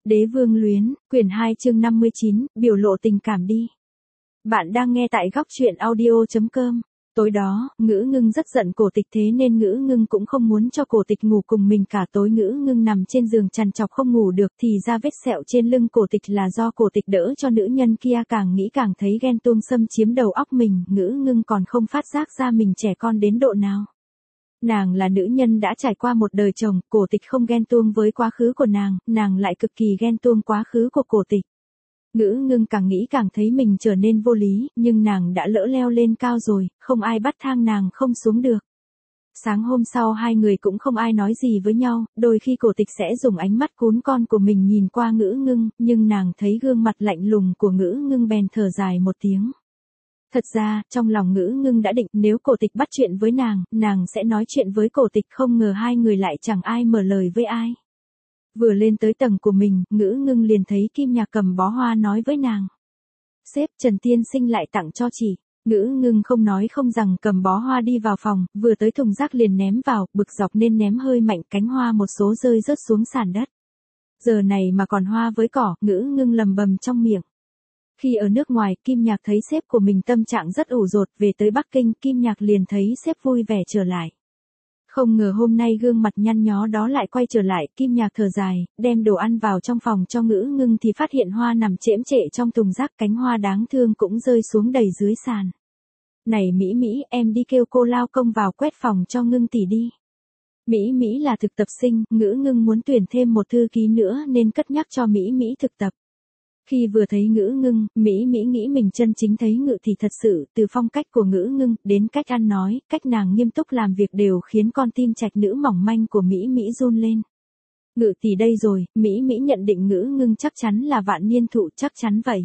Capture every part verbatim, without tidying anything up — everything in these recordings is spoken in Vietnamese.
Đế vương luyến, quyển hai chương năm mươi chín, biểu lộ tình cảm đi. Bạn đang nghe tại góc truyện audio chấm com. Tối đó, Ngữ Ngưng rất giận Cổ Tịch, thế nên Ngữ Ngưng cũng không muốn cho Cổ Tịch ngủ cùng mình cả tối. Ngữ Ngưng nằm trên giường trằn trọc không ngủ được, thì ra vết sẹo trên lưng Cổ Tịch là do Cổ Tịch đỡ cho nữ nhân kia. Càng nghĩ càng thấy ghen tuông xâm chiếm đầu óc mình, Ngữ Ngưng còn không phát giác ra mình trẻ con đến độ nào. Nàng là nữ nhân đã trải qua một đời chồng, Cổ Tịch không ghen tuông với quá khứ của nàng, nàng lại cực kỳ ghen tuông quá khứ của Cổ Tịch. Ngữ Ngưng càng nghĩ càng thấy mình trở nên vô lý, nhưng nàng đã lỡ leo lên cao rồi, không ai bắt thang nàng không xuống được. Sáng hôm sau hai người cũng không ai nói gì với nhau, đôi khi Cổ Tịch sẽ dùng ánh mắt cún con của mình nhìn qua Ngữ Ngưng, nhưng nàng thấy gương mặt lạnh lùng của Ngữ Ngưng bèn thở dài một tiếng. Thật ra, trong lòng Ngữ Ngưng đã định nếu Cổ Tịch bắt chuyện với nàng, nàng sẽ nói chuyện với Cổ Tịch, không ngờ hai người lại chẳng ai mở lời với ai. Vừa lên tới tầng của mình, Ngữ Ngưng liền thấy Kim Nhạc cầm bó hoa nói với nàng. Sếp, Trần Tiên Sinh lại tặng cho chị. Ngữ Ngưng không nói không rằng cầm bó hoa đi vào phòng, vừa tới thùng rác liền ném vào, bực dọc nên ném hơi mạnh, cánh hoa một số rơi rớt xuống sàn đất. Giờ này mà còn hoa với cỏ, Ngữ Ngưng lầm bầm trong miệng. Khi ở nước ngoài, Kim Nhạc thấy sếp của mình tâm trạng rất ủ rột, về tới Bắc Kinh, Kim Nhạc liền thấy sếp vui vẻ trở lại. Không ngờ hôm nay gương mặt nhăn nhó đó lại quay trở lại, Kim Nhạc thở dài, đem đồ ăn vào trong phòng cho Ngữ Ngưng thì phát hiện hoa nằm chễm chệ trong thùng rác, cánh hoa đáng thương cũng rơi xuống đầy dưới sàn. Này Mỹ Mỹ, em đi kêu cô lao công vào quét phòng cho Ngưng tỷ đi. Mỹ Mỹ là thực tập sinh, Ngữ Ngưng muốn tuyển thêm một thư ký nữa nên cất nhắc cho Mỹ Mỹ thực tập. Khi vừa thấy Ngữ Ngưng, Mỹ Mỹ nghĩ mình chân chính thấy Ngự thì thật sự, từ phong cách của Ngữ Ngưng, đến cách ăn nói, cách nàng nghiêm túc làm việc đều khiến con tim trạch nữ mỏng manh của Mỹ Mỹ run lên. Ngự tỷ đây rồi, Mỹ Mỹ nhận định Ngữ Ngưng chắc chắn là vạn niên thụ, chắc chắn vậy.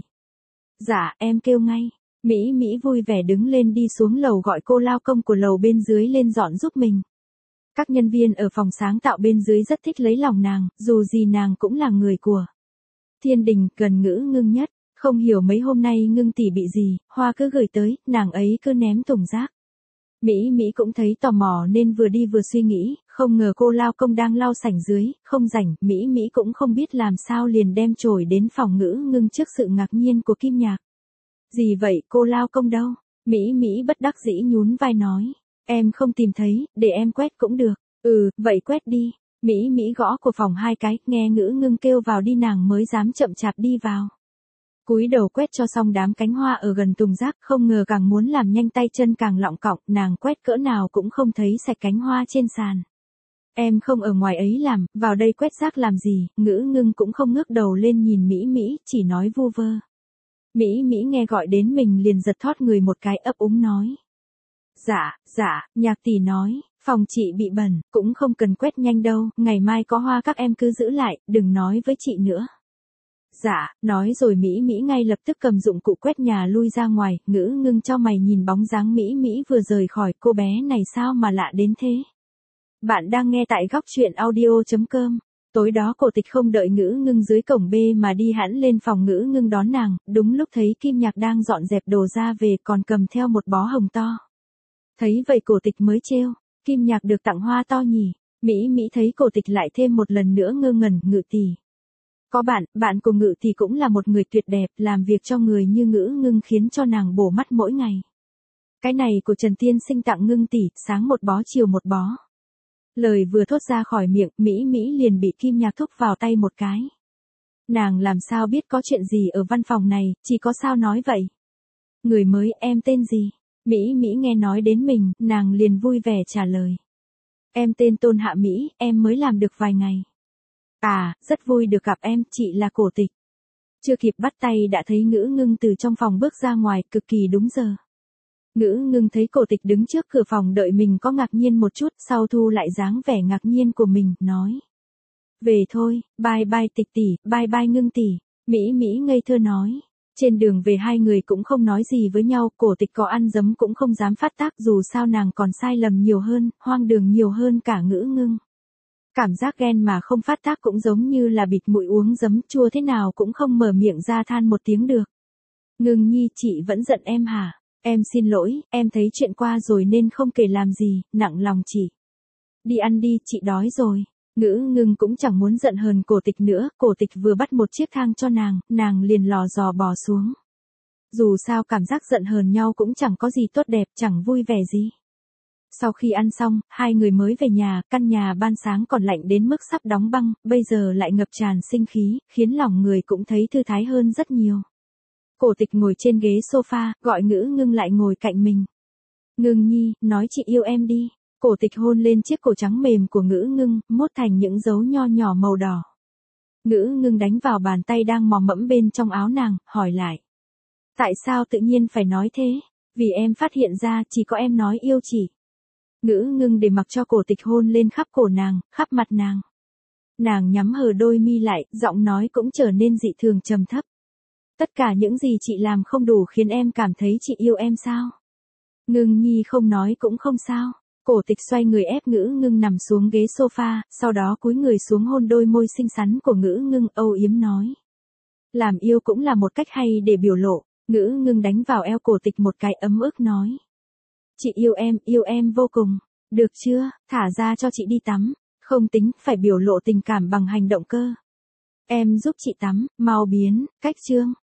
Dạ, em kêu ngay. Mỹ Mỹ vui vẻ đứng lên đi xuống lầu gọi cô lao công của lầu bên dưới lên dọn giúp mình. Các nhân viên ở phòng sáng tạo bên dưới rất thích lấy lòng nàng, dù gì nàng cũng là người của Thiên Đình, gần Ngữ Ngưng nhất. Không hiểu mấy hôm nay Ngưng tỷ bị gì, hoa cứ gửi tới, nàng ấy cứ ném thùng rác. Mỹ Mỹ cũng thấy tò mò nên vừa đi vừa suy nghĩ, không ngờ cô lao công đang lau sảnh dưới, không rảnh, Mỹ Mỹ cũng không biết làm sao liền đem chổi đến phòng Ngữ Ngưng trước sự ngạc nhiên của Kim Nhạc. Gì vậy, cô lao công đâu? Mỹ Mỹ bất đắc dĩ nhún vai nói. Em không tìm thấy, để em quét cũng được. Ừ, vậy quét đi. Mỹ Mỹ gõ của phòng hai cái, nghe Ngữ Ngưng kêu vào đi nàng mới dám chậm chạp đi vào. Cúi đầu quét cho xong đám cánh hoa ở gần thùng rác, không ngờ càng muốn làm nhanh tay chân càng lọng cọng, nàng quét cỡ nào cũng không thấy sạch cánh hoa trên sàn. Em không ở ngoài ấy làm, vào đây quét rác làm gì? Ngữ Ngưng cũng không ngước đầu lên nhìn Mỹ Mỹ, chỉ nói vu vơ. Mỹ Mỹ nghe gọi đến mình liền giật thót người một cái, ấp úng nói. Dạ, dạ, Nhạc tỷ nói, phòng chị bị bẩn, cũng không cần quét nhanh đâu, ngày mai có hoa các em cứ giữ lại, đừng nói với chị nữa. Dạ, nói rồi Mỹ Mỹ ngay lập tức cầm dụng cụ quét nhà lui ra ngoài, Ngữ Ngưng cho mày nhìn bóng dáng Mỹ Mỹ vừa rời khỏi, cô bé này sao mà lạ đến thế. Bạn đang nghe tại góc truyện audio chấm com. Tối đó Cổ Tịch không đợi Ngữ Ngưng dưới cổng B mà đi hẳn lên phòng Ngữ Ngưng đón nàng, đúng lúc thấy Kim Nhạc đang dọn dẹp đồ ra về còn cầm theo một bó hồng to. Thấy vậy Cổ Tịch mới trêu, Kim Nhạc được tặng hoa to nhỉ. Mỹ Mỹ thấy Cổ Tịch lại thêm một lần nữa ngơ ngẩn, Ngự tỷ. Có bạn, bạn của Ngự tỷ cũng là một người tuyệt đẹp, làm việc cho người như Ngữ Ngưng khiến cho nàng bổ mắt mỗi ngày. Cái này của Trần Tiên Sinh tặng Ngưng tỷ, sáng một bó chiều một bó. Lời vừa thốt ra khỏi miệng, Mỹ Mỹ liền bị Kim Nhạc thúc vào tay một cái. Nàng làm sao biết có chuyện gì ở văn phòng này, chỉ có sao nói vậy. Người mới, em tên gì? Mỹ Mỹ nghe nói đến mình, nàng liền vui vẻ trả lời. Em tên Tôn Hạ Mỹ, em mới làm được vài ngày. À, rất vui được gặp em, chị là Cổ Tịch. Chưa kịp bắt tay đã thấy Ngữ Ngưng từ trong phòng bước ra ngoài, cực kỳ đúng giờ. Ngữ Ngưng thấy Cổ Tịch đứng trước cửa phòng đợi mình có ngạc nhiên một chút, sau thu lại dáng vẻ ngạc nhiên của mình, nói. Về thôi, bye bye Tịch tỷ, bye bye Ngưng tỷ. Mỹ Mỹ ngây thơ nói. Trên đường về hai người cũng không nói gì với nhau, Cổ Tịch có ăn dấm cũng không dám phát tác, dù sao nàng còn sai lầm nhiều hơn, hoang đường nhiều hơn cả Ngữ Ngưng. Cảm giác ghen mà không phát tác cũng giống như là bịt mũi uống giấm, chua thế nào cũng không mở miệng ra than một tiếng được. Ngưng nhi, chị vẫn giận em hả? Em xin lỗi, em thấy chuyện qua rồi nên không kể làm gì, nặng lòng chị. Đi ăn đi, chị đói rồi. Ngữ ngưng cũng chẳng muốn giận hờn cổ tịch nữa, cổ tịch vừa bắt một chiếc thang cho nàng, nàng liền lò dò bò xuống. Dù sao cảm giác giận hờn nhau cũng chẳng có gì tốt đẹp, chẳng vui vẻ gì. Sau khi ăn xong, hai người mới về nhà, căn nhà ban sáng còn lạnh đến mức sắp đóng băng, bây giờ lại ngập tràn sinh khí, khiến lòng người cũng thấy thư thái hơn rất nhiều. Cổ tịch ngồi trên ghế sofa, gọi Ngữ ngưng lại ngồi cạnh mình. Ngưng nhi, nói chị yêu em đi. Cổ tịch hôn lên chiếc cổ trắng mềm của Ngữ ngưng, mốt thành những dấu nho nhỏ màu đỏ. Ngữ ngưng đánh vào bàn tay đang mò mẫm bên trong áo nàng, hỏi lại. Tại sao tự nhiên phải nói thế? Vì em phát hiện ra chỉ có em nói yêu chị. Ngữ ngưng để mặc cho cổ tịch hôn lên khắp cổ nàng, khắp mặt nàng. Nàng nhắm hờ đôi mi lại, giọng nói cũng trở nên dị thường trầm thấp. Tất cả những gì chị làm không đủ khiến em cảm thấy chị yêu em sao? Ngưng nhi không nói cũng không sao. Cổ tịch xoay người ép Ngữ ngưng nằm xuống ghế sofa, sau đó cúi người xuống hôn đôi môi xinh xắn của Ngữ ngưng, âu yếm nói. Làm yêu cũng là một cách hay để biểu lộ. Ngữ ngưng đánh vào eo cổ tịch một cái ấm ức nói. Chị yêu em, yêu em vô cùng. Được chưa, thả ra cho chị đi tắm. Không tính, phải biểu lộ tình cảm bằng hành động cơ. Em giúp chị tắm, mau biến, cách chương.